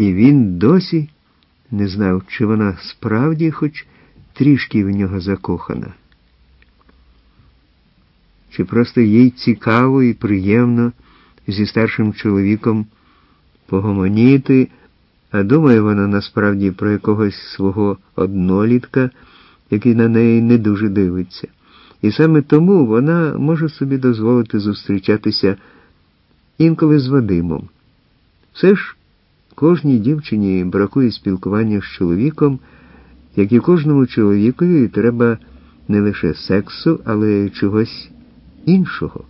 І він досі не знав, чи вона справді хоч трішки в нього закохана. Чи просто їй цікаво і приємно зі старшим чоловіком погомоніти, а думає вона насправді про якогось свого однолітка, який на неї не дуже дивиться. І саме тому вона може собі дозволити зустрічатися інколи з Вадимом. Все ж кожній дівчині бракує спілкування з чоловіком, як і кожному чоловікові треба не лише сексу, але й чогось іншого.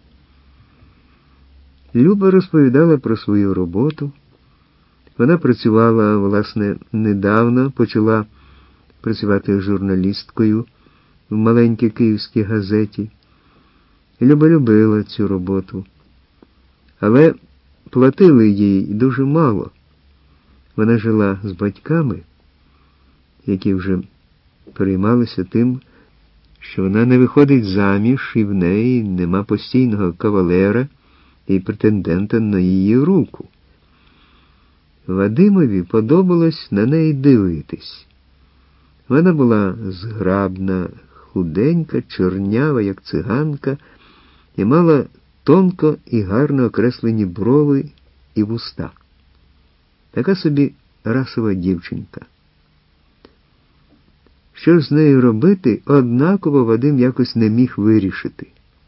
Люба розповідала про свою роботу. Вона працювала, власне, недавно, почала працювати журналісткою в маленькій київській газеті. Люба любила цю роботу. Але платили їй дуже мало. Вона жила з батьками, які вже переймалися тим, що вона не виходить заміж, і в неї нема постійного кавалера і претендента на її руку. Вадимові подобалось на неї дивитись. Вона була зграбна, худенька, чорнява, як циганка, і мала тонко і гарно окреслені брови і вуста. Така собі расова дівчинка. Що з нею робити, однаково Вадим якось не міг вирішити.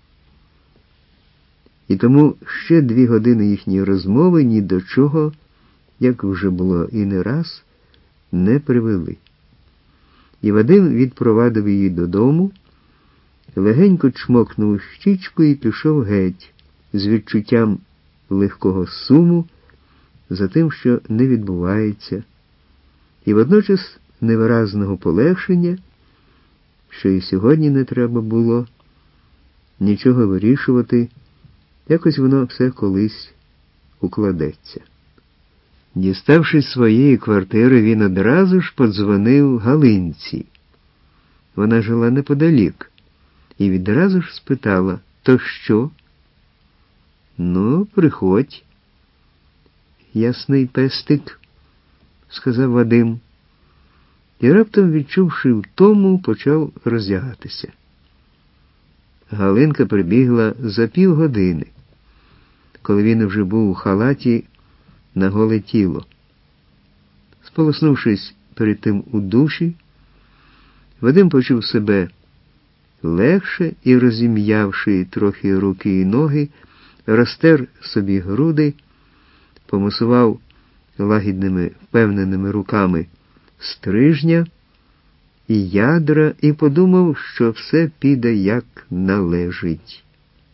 І тому ще 2 години їхньої розмови ні до чого, як вже було і не раз, не привели. І Вадим відпровадив її додому, легенько чмокнув щічку і пішов геть, з відчуттям легкого суму за тим, що не відбувається, і водночас невиразного полегшення, що і сьогодні не треба було нічого вирішувати, якось воно все колись укладеться. Діставшись своєї квартири, він одразу ж подзвонив Галинці. Вона жила неподалік і відразу ж спитала: «То що?» «Ну, приходь, ясний пестик», – сказав Вадим. І раптом, відчувши втому, почав роздягатися. Галинка прибігла за півгодини, коли він вже був у халаті на голе тіло. Сполоснувшись перед тим у душі, Вадим почув себе легше і, розім'явши трохи руки і ноги, розтер собі груди, помасував лагідними, впевненими руками стрижня і ядра і подумав, що все піде як належить.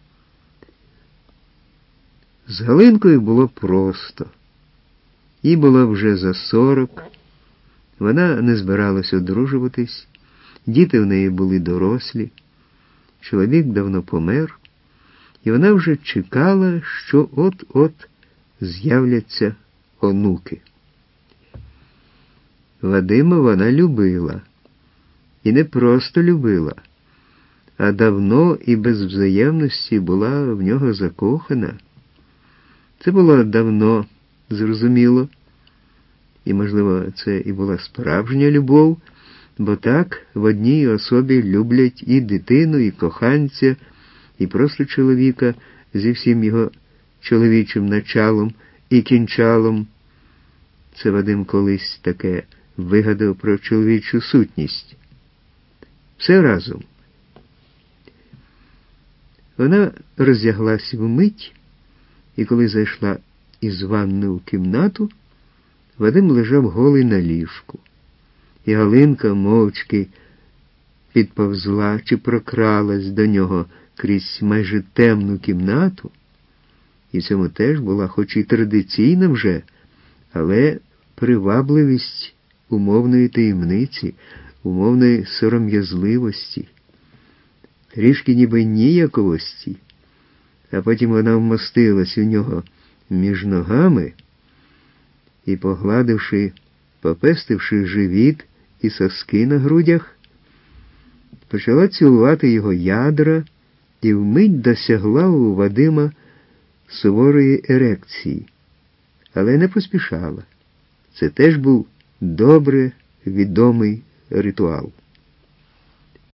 З Галинкою було просто. Їй було вже за 40, вона не збиралась одружуватись, діти в неї були дорослі, чоловік давно помер, і вона вже чекала, що от-от з'являться онуки. Вадима вона любила. І не просто любила, а давно і без взаємності була в нього закохана. Це було давно, зрозуміло, і, можливо, це і була справжня любов, бо так в одній особі люблять і дитину, і коханця, і просто чоловіка зі всім його чоловічим началом і кінчалом. Це Вадим колись таке вигадав про чоловічу сутність. Все разом. Вона роздяглась вмить, і коли зайшла із ванни у кімнату, Вадим лежав голий на ліжку. І Галинка мовчки підповзла чи прокралась до нього крізь майже темну кімнату, і в цьому теж була хоч і традиційна вже, але привабливість умовної таємниці, умовної сором'язливості, трішки ніби ніяковості, а потім вона вмостилась у нього між ногами і, погладивши, попестивши живіт і соски на грудях, почала цілувати його ядра і вмить досягла у Вадима суворої ерекції, але не поспішала. Це теж був добре відомий ритуал.